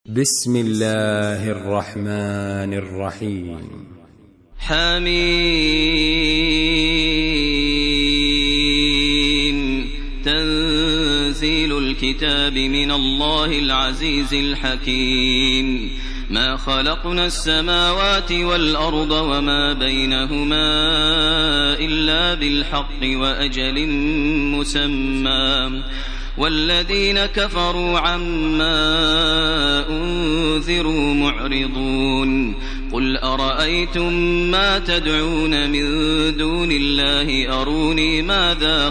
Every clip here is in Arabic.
بسم الله الرحمن الرحيم. حميم. تنزيل الكتاب من الله العزيز الحكيم. ما خلقنا السماوات والأرض وما بينهما إلا بالحق وأجل مسمى، والذين كفروا عما أنذروا معرضون. قل أرأيتم ما تدعون من دون الله أروني ماذا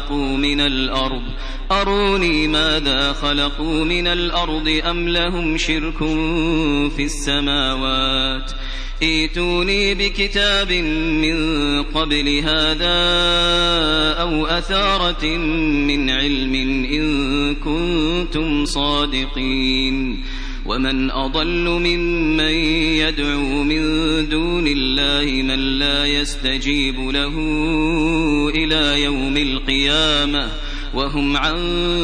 خلقوا من الأرض أم لهم شرك في السماوات. ائتوني بكتاب من قبل هذا أو أثارة من علم إن كنتم صادقين. ومن أضل ممن يدعو من دون الله من لا يستجيب له إلى يوم القيامة وهم عن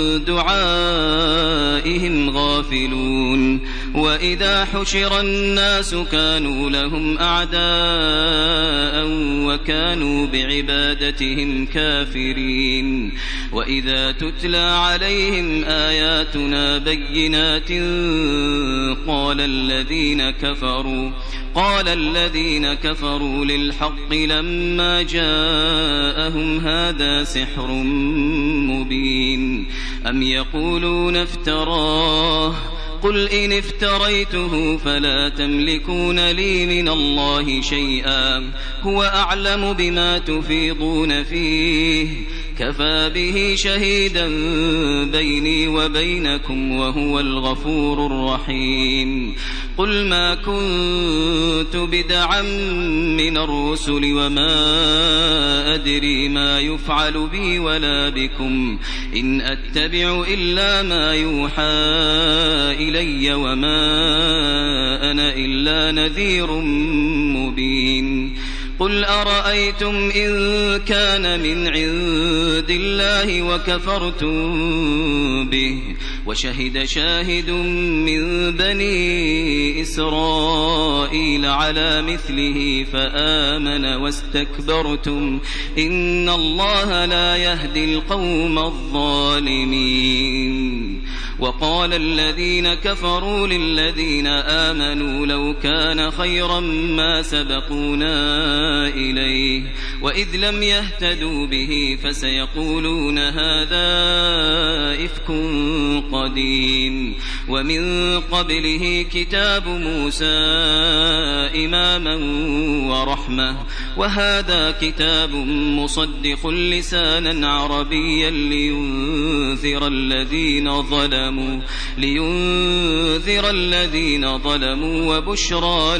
دعائهم غافلون. وإذا حشر الناس كانوا لهم أعداء وكانوا بعبادتهم كافرين. وإذا تتلى عليهم آياتنا بينات قال الذين كفروا للحق لما جاءهم هذا سحر مبين. أم يقولون افتراه قل إن افتريته فلا تملكون لي من الله شيئا هو أعلم بما تفيضون فيه كفى به شهيدا بيني وبينكم وهو الغفور الرحيم. قل ما كنت بدعا من الرسل وما أدري ما يفعل بي ولا بكم إن أتبع إلا ما يوحى إلي وما أنا إلا نذير مبين. قل أرأيتم إن كان من عند الله وكفرتم به وشهد شاهد من بني إسرائيل على مثله فآمن واستكبرتم إن الله لا يهدي القوم الظالمين. وقال الذين كفروا للذين آمنوا لو كان خيرا ما سبقونا إليه وإذ لم يهتدوا به فسيقولون هذا إفك قديم. ومن قبله كتاب موسى إماما ورحمة وهذا كتاب مصدق لسانا عربيا لينذر الذين ظلموا وبشرى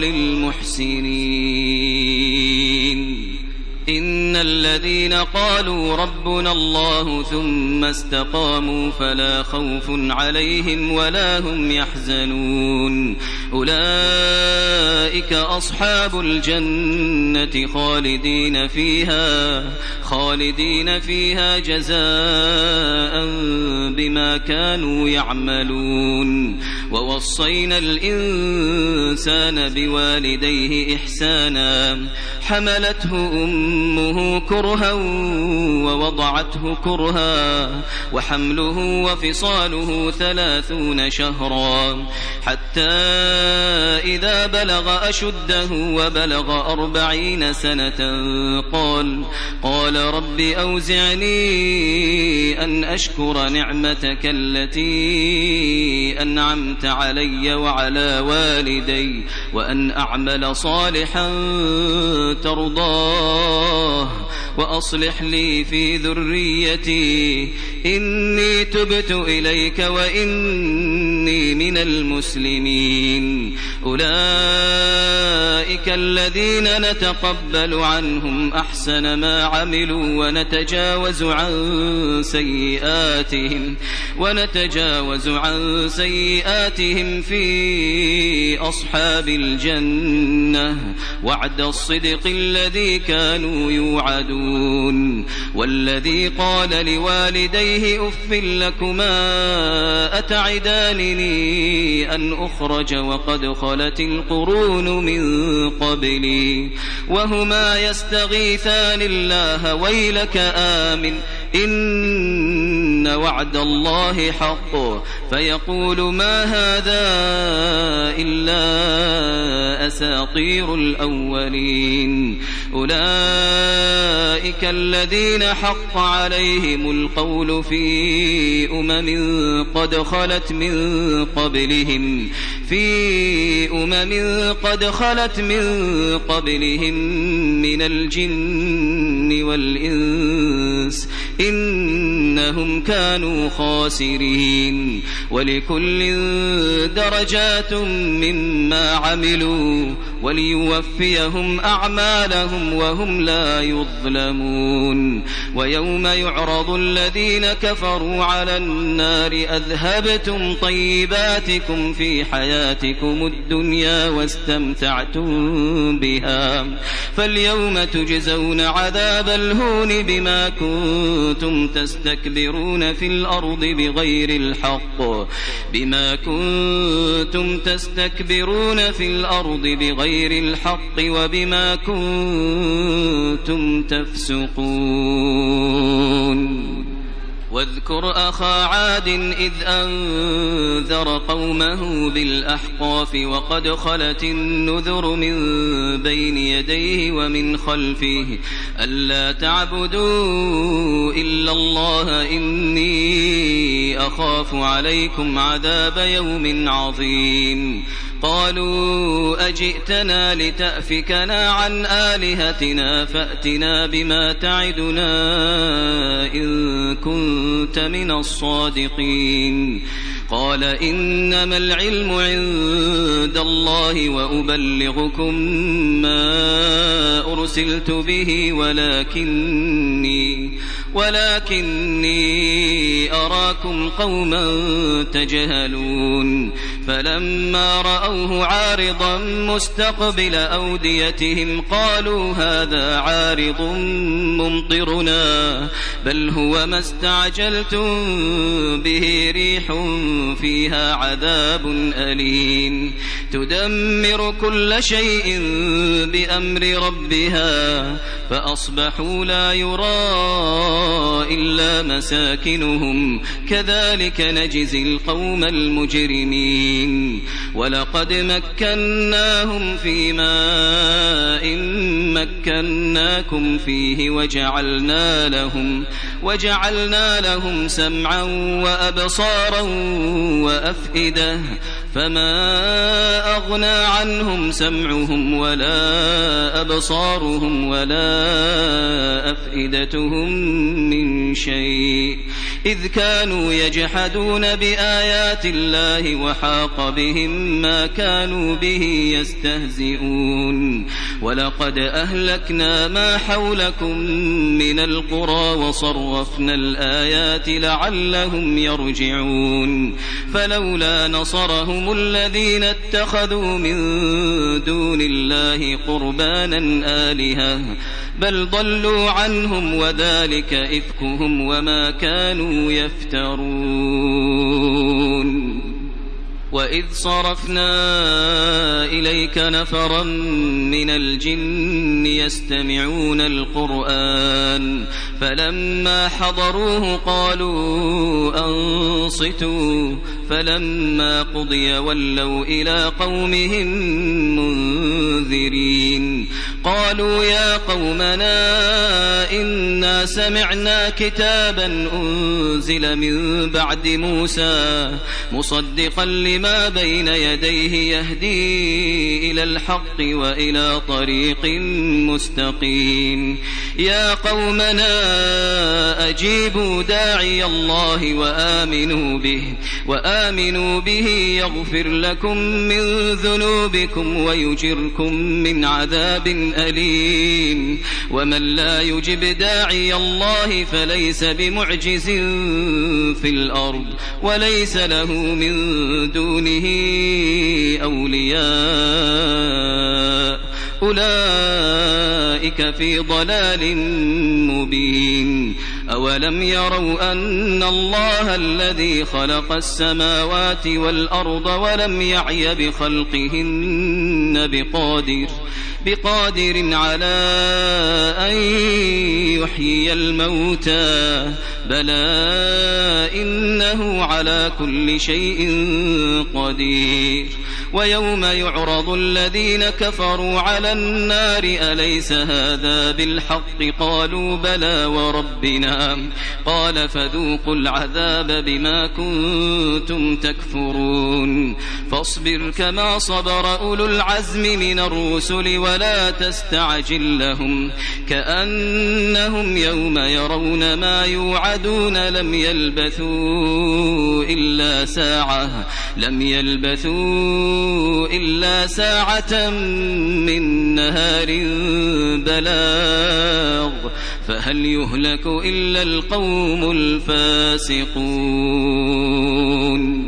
للمحسنين. إن الذين قالوا ربنا الله ثم استقاموا فلا خوف عليهم ولا هم يحزنون. أولئك أصحاب الجنة خالدين فيها جزاء بما كانوا يعملون. ووصينا الإنسان بوالديه إحسانا حملته أمه كرها ووضعته كرها وحمله وفصاله 30 شهرا حتى إذا بلغ أشده وبلغ 40 سنة قال رب أوزعني أن أشكر نعمتك التي أنعمت علي وعلى والدي وأن أعمل صالحا ترضاه وأصلح لي في ذريتي إني تبت إليك وإني من المسلمين. أولئك الذين نتقبل عنهم أحسن ما عملوا ونتجاوز عن سيئاتهم في أصحاب الجنة وعد الصدق الذي كانوا يوعدون. والذي قال لوالديه أف لكما أتعدانني أن أخرج وقد خلت القرون من قبلي وهما يستغيثان الله ويلك آمن إن وعد الله حق فيقول ما هذا إلا أساطير الأولين أولئك الذين حق عليهم القول في قد خلت من قبلهم من الجن والإنس إنهم كانوا خاسرين ولكل درجات مما عملوا وليوفيهم أعمالهم وهم لا يظلمون ويوم يعرض الذين كفروا على النار أذهبتم طيباتكم في حياتكم الدنيا واستمتعتم بها فاليوم تجزون عذاب الهون بما كنتم تستكبرون في الأرض بغير الحق وبما كنتم تفسقون واذكر أخا عاد إذ أنذر قومه بالأحقاف وقد خلت النذر من بين يديه ومن خلفه ألا تعبدوا إلا الله إني أخاف عليكم عذاب يوم عظيم قالوا أجئتنا لتأفكنا عن آلهتنا فأتنا بما تعدنا إن كنت من الصادقين قال إنما العلم عند الله وأبلغكم ما أرسلت به ولكني أراكم قوما تجهلون فلما رأوه عارضا مستقبل أوديتهم قالوا هذا عارض ممطرنا بل هو ما استعجلتم به ريح فيها عذاب أليم تدمر كل شيء بأمر ربها فأصبحوا لا يرى إلا مساكنهم كذلك نجزي القوم المجرمين ولقد مكناهم في ماء مكناكم فيه وجعلنا لهم سمعا وأبصارا وأفئدة فما أغنى عنهم سمعهم ولا أبصارهم ولا أفئدتهم من شيء إذ كانوا يجحدون بآيات الله وحاق بهم ما كانوا به يستهزئون ولقد أهلكنا ما حولكم من القرى وصرفنا الآيات لعلهم يرجعون فلولا نصرهم الذين اتخذوا من دون الله قربانا آلهة بل ضلوا عنهم وذلك إفكهم وما كانوا يفترون وإذ صرفنا إليك نفرا من الجن يستمعون القرآن فلما حضروه قالوا أنصتوا فلما قضي ولوا إلى قومهم منذرين قالوا يا قومنا إنا سمعنا كتابا أنزل من بعد موسى مصدقا لما بين يديه يهدي إلى الحق وإلى طريق مستقيم يا قومنا أجيبوا داعي الله وآمنوا به يغفر لكم من ذنوبكم ويجركم من عذاب أليم ومن لا يجب داعي الله فليس بمعجز في الأرض وليس له من دونه أولياء أولئك في ضلال مبين أولم يروا أن الله الذي خلق السماوات والأرض ولم يعي بخلقهن بقادر على أن يحيي الموتى بلى إنه على كل شيء قدير ويوم يعرض الذين كفروا على النار أليس هذا بالحق قالوا بلى وربنا قال فذوقوا العذاب بما كنتم تكفرون فاصبر كما صبر أولو العزم من الرسل ولا تستعجل لهم كأنهم يوم يرون ما يوعدون لم يلبثوا إلا ساعة من نهار بلاغ فهل يهلك إلا القوم الفاسقون